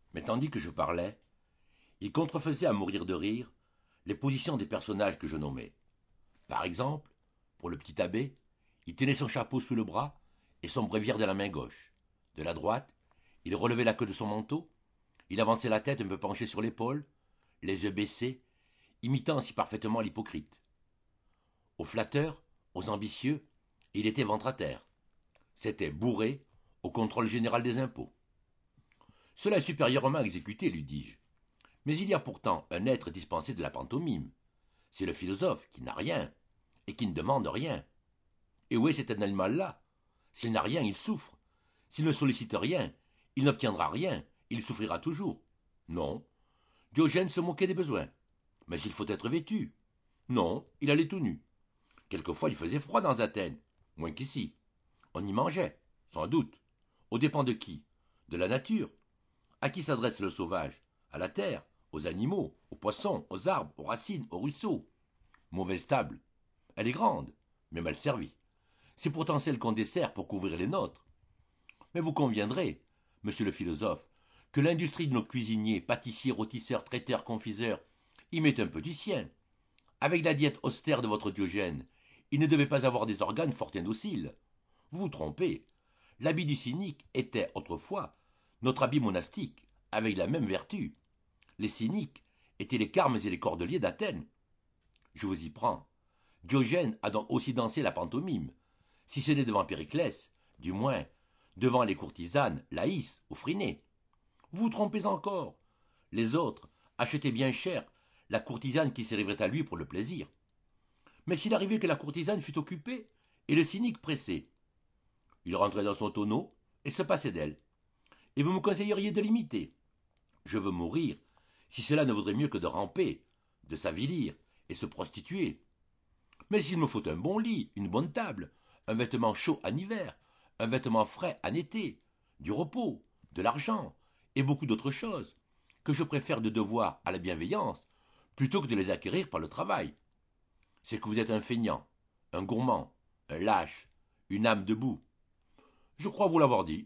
Mais tandis que je parlais, il contrefaisait à mourir de rire les positions des personnages que je nommais. Par exemple, pour le petit abbé, il tenait son chapeau sous le bras et son bréviaire de la main gauche. De la droite, il relevait la queue de son manteau, il avançait la tête un peu penchée sur l'épaule, les yeux baissés, imitant si parfaitement l'hypocrite. Aux flatteurs, aux ambitieux, il était ventre à terre. C'était bourré au contrôle général des impôts. Cela est supérieurement exécuté, lui dis-je. Mais il y a pourtant un être dispensé de la pantomime. C'est le philosophe qui n'a rien et qui ne demande rien. Et où est cet animal-là? S'il n'a rien, il souffre. S'il ne sollicite rien, il n'obtiendra rien, il souffrira toujours. Non, Diogène se moquait des besoins. Mais il faut être vêtu. Non, il allait tout nu. Quelquefois il faisait froid dans Athènes, moins qu'ici. On y mangeait, sans doute. Aux dépens de qui? De la nature. À qui s'adresse le sauvage? À la terre, aux animaux, aux poissons, aux arbres, aux racines, aux ruisseaux. Mauvaise table. Elle est grande, mais mal servie. C'est pourtant celle qu'on dessert pour couvrir les nôtres. Mais vous conviendrez, monsieur le philosophe, que l'industrie de nos cuisiniers, pâtissiers, rôtisseurs, traiteurs, confiseurs y met un peu du sien. Avec la diète austère de votre Diogène, il ne devait pas avoir des organes fort indociles. Vous vous trompez. L'habit du cynique était, autrefois, notre habit monastique, avec la même vertu. Les cyniques étaient les carmes et les cordeliers d'Athènes. Je vous y prends. Diogène a donc aussi dansé la pantomime, si ce n'est devant Périclès, du moins devant les courtisanes Laïs ou Phryné. Vous vous trompez encore. Les autres achetaient bien cher la courtisane qui se livrait à lui pour le plaisir. Mais s'il arrivait que la courtisane fût occupée et le cynique pressé, il rentrait dans son tonneau et se passait d'elle. Et vous me conseilleriez de l'imiter. Je veux mourir, si cela ne vaudrait mieux que de ramper, de s'avilir et se prostituer. Mais il me faut un bon lit, une bonne table, un vêtement chaud en hiver, un vêtement frais en été, du repos, de l'argent, et beaucoup d'autres choses, que je préfère de devoir à la bienveillance, plutôt que de les acquérir par le travail. C'est que vous êtes un feignant, un gourmand, un lâche, une âme debout. Je crois vous l'avoir dit.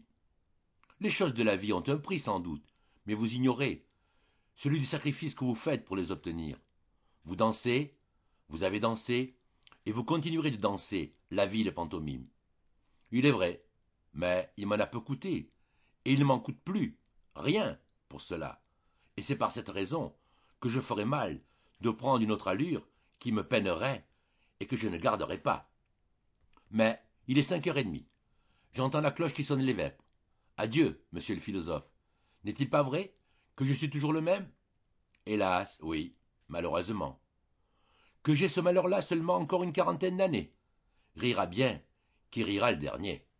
Les choses de la vie ont un prix sans doute, mais vous ignorez celui du sacrifice que vous faites pour les obtenir. Vous dansez, vous avez dansé, et vous continuerez de danser la vie et les pantomimes. Il est vrai, mais il m'en a peu coûté, et il ne m'en coûte plus, rien, pour cela. Et c'est par cette raison que je ferais mal de prendre une autre allure qui me peinerait et que je ne garderai pas. Mais il est 5h30. J'entends la cloche qui sonne les vêpres. Adieu, monsieur le philosophe. N'est-il pas vrai que je suis toujours le même? Hélas, oui, malheureusement. Que j'ai ce malheur-là seulement encore une quarantaine d'années. Rira bien, qui rira le dernier.